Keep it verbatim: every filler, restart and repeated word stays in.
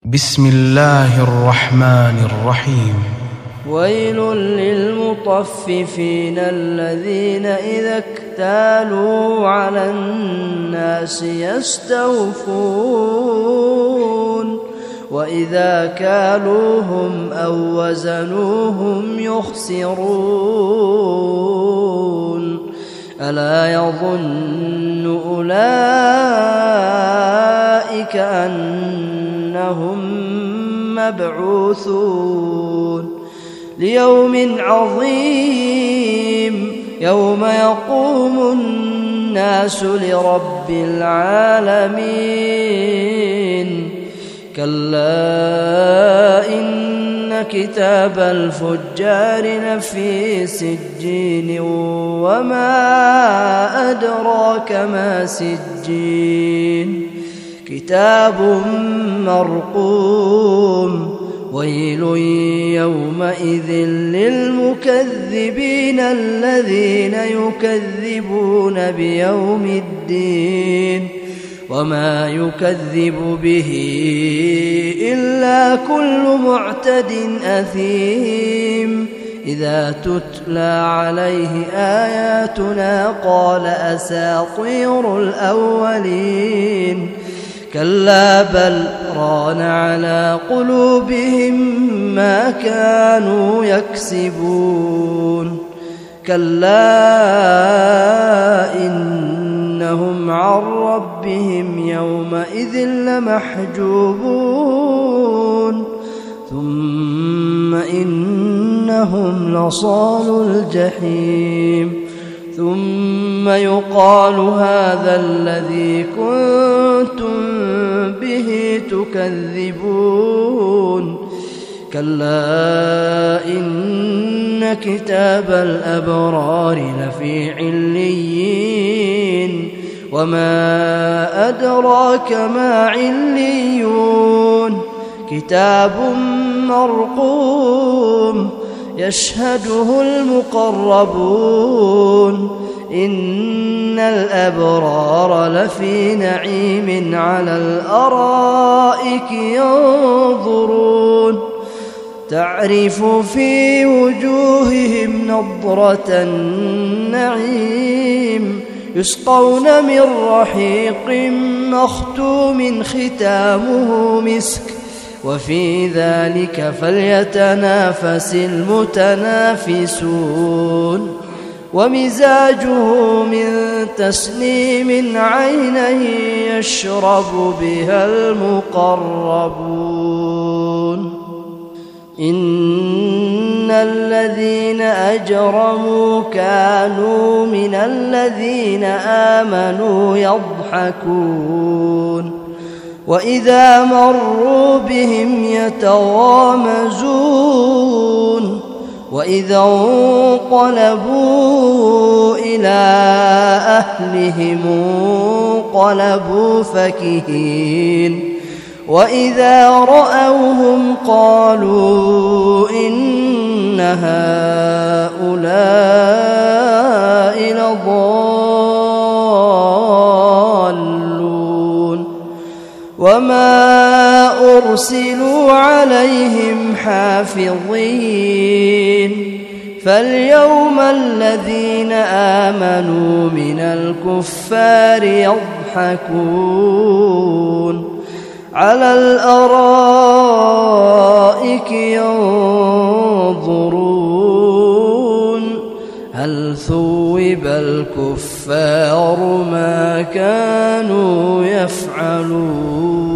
بسم الله الرحمن الرحيم. ويل للمطففين الذين إذا اكتالوا على الناس يستوفون وإذا كالوهم أو وزنوهم يخسرون ألا يظن أولئك أنهم مبعوثون ليوم عظيم يوم يقوم الناس لرب العالمين كلا إن كتاب الفجار لفي سجين وما أدراك ما سجين كتاب مرقوم ويل يومئذ للمكذبين الذين يكذبون بيوم الدين وما يكذب به إلا كل معتد أثيم إذا تتلى عليه آياتنا قال أساطير الأولين كلا بل ران على قلوبهم ما كانوا يكسبون كلا إنهم عن ربهم يومئذ لمحجوبون ثم إنهم لصالو الجحيم ثم يقال هذا الذي كنتم به تكذبون كلا إن كتاب الأبرار لفي عليين وما أدراك ما عليون كتاب مرقوم يشهده المقربون إن الأبرار لفي نعيم على الأرائك ينظرون تعرف في وجوههم نضرة النعيم يسقون من رحيق مختوم ختامه مسك وفي ذلك فليتنافس المتنافسون ومزاجه من تسنيم عينا يشرب بها المقربون إن الذين أجرموا كانوا من الذين آمنوا يضحكون وإذا مروا بهم يتغامزون وإذا انقلبوا إلى أهلهم انقلبوا فكهين وإذا رأوهم قالوا إن هؤلاء لضالون وما أرسلوا عليهم حافظين فاليوم الذين آمنوا من الكفار يضحكون على الأرائك ينظرون هل ثوب الكفار ما كانوا يفعلون.